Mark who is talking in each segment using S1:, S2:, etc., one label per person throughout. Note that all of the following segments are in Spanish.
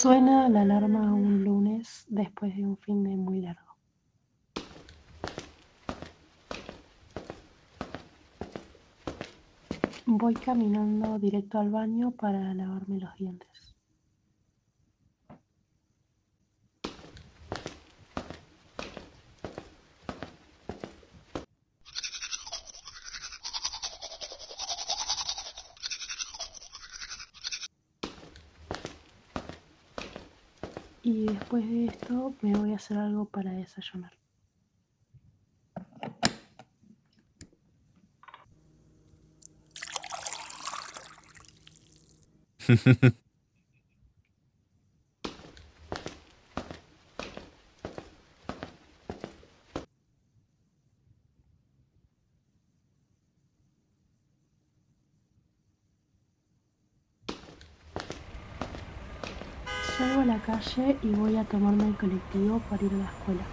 S1: Suena la alarma un lunes después de un fin de muy largo. Voy caminando directo al baño para lavarme los dientes. Y después de esto me voy a hacer algo para desayunar. Salgo a la calle y voy a tomarme el colectivo para ir a la escuela.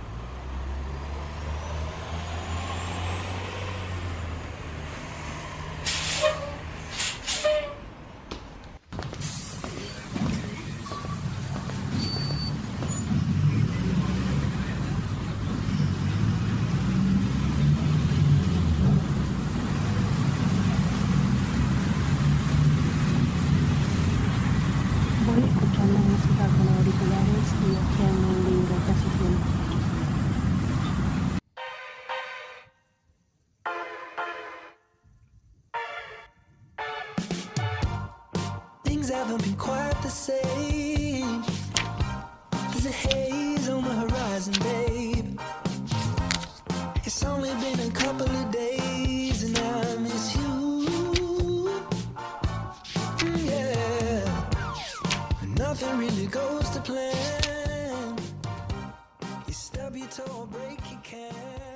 S1: Voy escuchando música con auriculares y hojeando un libro casi siempre.
S2: Things haven't been quite the same. There's a haze on the horizon, babe. It's only been a couple of days and I miss you. Yeah, nothing really goes to plan. You stub your toe or break your can.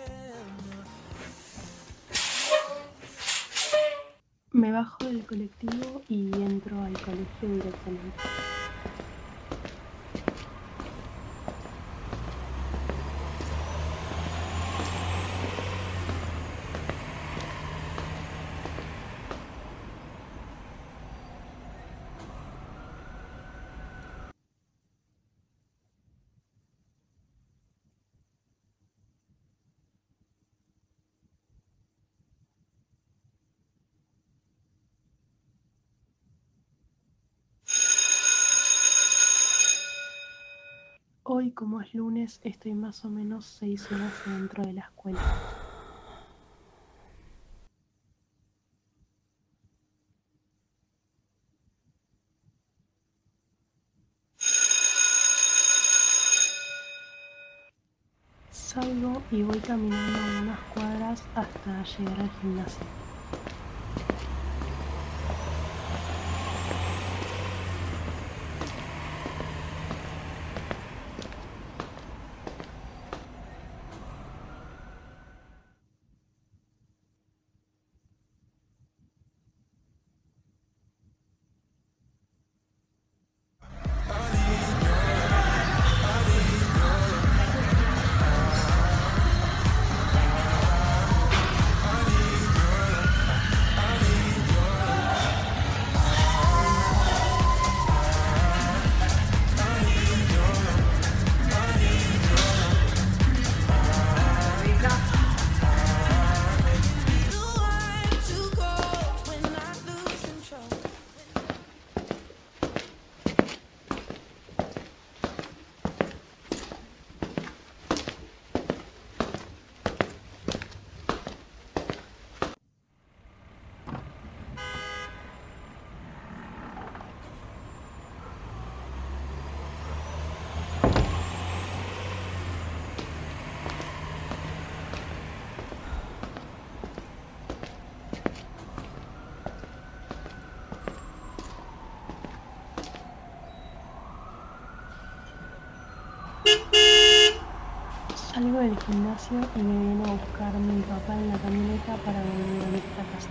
S1: Me bajo del colectivo y entro al colegio directamente. Hoy, como es lunes, estoy más o menos 6 horas dentro de la escuela. Salgo y voy caminando unas cuadras hasta llegar al gimnasio. Salgo del gimnasio y me viene a buscar mi papá en la camioneta para volver a nuestra casa.